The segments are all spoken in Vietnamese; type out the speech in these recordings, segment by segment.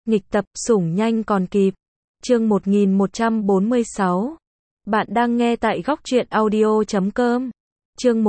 Nghịch tập, sủng nhanh còn kịp. Chương 1146. Bạn đang nghe tại góc truyện audio.com. Chương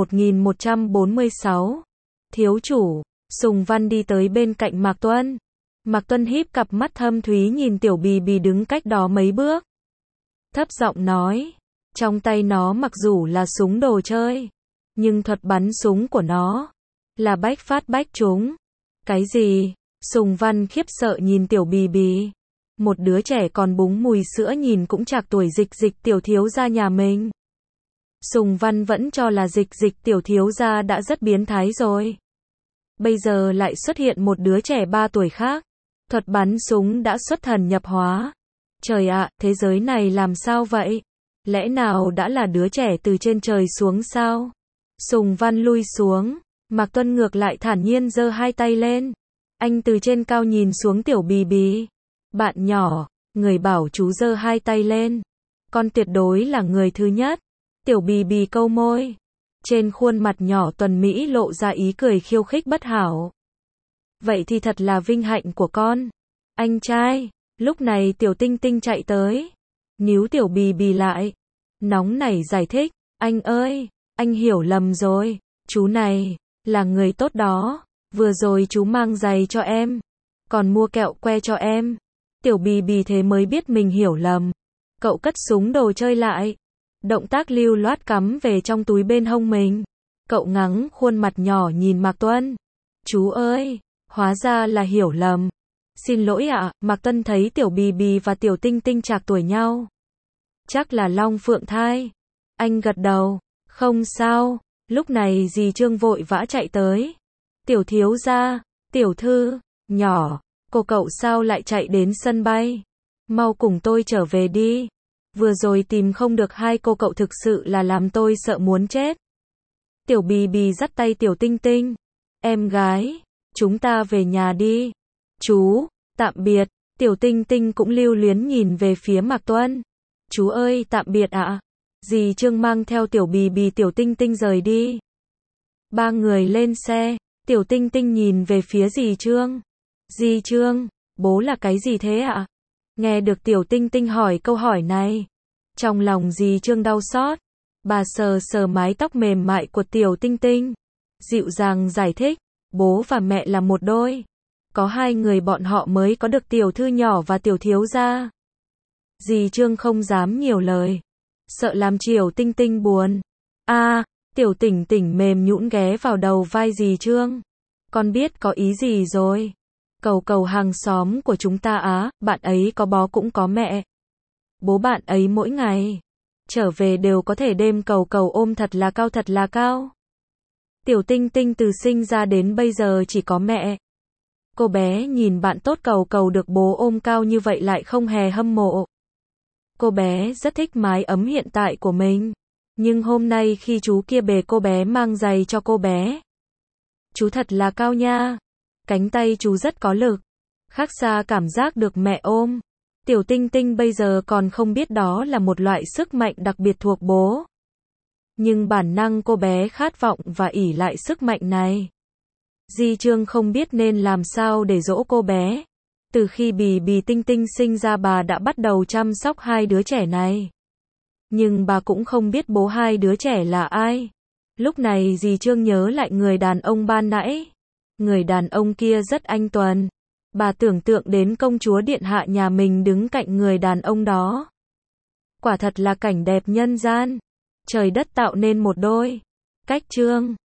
1146. Thiếu chủ. Sùng Văn đi tới bên cạnh Mạc Tuân. Mạc Tuân híp cặp mắt thâm thúy nhìn Tiểu Bì Bì đứng cách đó mấy bước. Thấp giọng nói. Trong tay nó mặc dù là súng đồ chơi, nhưng thuật bắn súng của nó là bách phát bách trúng. Cái gì? Sùng Văn khiếp sợ nhìn Tiểu Bì Bì. Một đứa trẻ còn búng mùi sữa nhìn cũng chạc tuổi Dịch Dịch tiểu thiếu gia nhà mình. Sùng Văn vẫn cho là Dịch Dịch tiểu thiếu gia đã rất biến thái rồi. Bây giờ lại xuất hiện một đứa trẻ 3 tuổi khác. Thuật bắn súng đã xuất thần nhập hóa. Trời ạ, thế giới này làm sao vậy? Lẽ nào đã là đứa trẻ từ trên trời xuống sao? Sùng Văn lui xuống. Mạc Tuân ngược lại thản nhiên giơ hai tay lên. Anh từ trên cao nhìn xuống Tiểu Bì Bì. Bạn nhỏ, người bảo chú giơ hai tay lên. Con tuyệt đối là người thứ nhất. Tiểu Bì Bì câu môi. Trên khuôn mặt nhỏ tuần mỹ lộ ra ý cười khiêu khích bất hảo. Vậy thì thật là vinh hạnh của con. Anh trai. Lúc này Tiểu Tinh Tinh chạy tới. Níu Tiểu Bì Bì lại. Nóng nảy giải thích. Anh ơi, anh hiểu lầm rồi. Chú này là người tốt đó. Vừa rồi chú mang giày cho em, còn mua kẹo que cho em. Tiểu Bì Bì thế mới biết mình hiểu lầm. Cậu cất súng đồ chơi lại. Động tác lưu loát cắm về trong túi bên hông mình. Cậu ngắng khuôn mặt nhỏ nhìn Mạc Tuân. Chú ơi, hóa ra là hiểu lầm. Xin lỗi ạ. Mạc Tuân thấy Tiểu Bì Bì và Tiểu Tinh Tinh chạc tuổi nhau. Chắc là long phượng thai. Anh gật đầu. Không sao. Lúc này dì Trương vội vã chạy tới. Tiểu thiếu gia, tiểu thư, nhỏ, cậu sao lại chạy đến sân bay? Mau cùng tôi trở về đi. Vừa rồi tìm không được hai cậu thực sự là làm tôi sợ muốn chết. Tiểu Bì Bì dắt tay Tiểu Tinh Tinh. Em gái, chúng ta về nhà đi. Chú, tạm biệt. Tiểu Tinh Tinh cũng lưu luyến nhìn về phía Mạc Tuân. Chú ơi, tạm biệt ạ. Dì Trương mang theo Tiểu Bì Bì Tiểu Tinh Tinh rời đi. Ba người lên xe. Tiểu Tinh Tinh nhìn về phía dì Trương. Dì Trương, bố là cái gì thế ạ? Nghe được Tiểu Tinh Tinh hỏi câu hỏi này, trong lòng dì Trương đau xót. Bà sờ sờ mái tóc mềm mại của Tiểu Tinh Tinh, dịu dàng giải thích, bố và mẹ là một đôi. Có hai người bọn họ mới có được tiểu thư nhỏ và tiểu thiếu gia. Dì Trương không dám nhiều lời, sợ làm Tiểu Tinh Tinh buồn. Tiểu Tỉnh Tỉnh mềm nhũn ghé vào đầu vai dì Trương. Con biết có ý gì rồi. Cầu hàng xóm của chúng ta á, bạn ấy có bố cũng có mẹ. Bố bạn ấy mỗi ngày trở về đều có thể đêm cầu ôm thật là cao. Tiểu Tinh Tinh từ sinh ra đến bây giờ chỉ có mẹ. Cô bé nhìn bạn tốt cầu được bố ôm cao như vậy lại không hề hâm mộ. Cô bé rất thích mái ấm hiện tại của mình. Nhưng hôm nay khi chú kia bề cô bé mang giày cho cô bé. Chú thật là cao nha. Cánh tay chú rất có lực. Khác xa cảm giác được mẹ ôm. Tiểu Tinh Tinh bây giờ còn không biết đó là một loại sức mạnh đặc biệt thuộc bố. Nhưng bản năng cô bé khát vọng và ỷ lại sức mạnh này. Dì Trương không biết nên làm sao để dỗ cô bé. Từ khi Bì Bì Tinh Tinh sinh ra bà đã bắt đầu chăm sóc hai đứa trẻ này. Nhưng bà cũng không biết bố hai đứa trẻ là ai. Lúc này dì Trương nhớ lại người đàn ông ban nãy. Người đàn ông kia rất anh tuấn. Bà tưởng tượng đến công chúa điện hạ nhà mình đứng cạnh người đàn ông đó. Quả thật là cảnh đẹp nhân gian. Trời đất tạo nên một đôi. Cách Trương.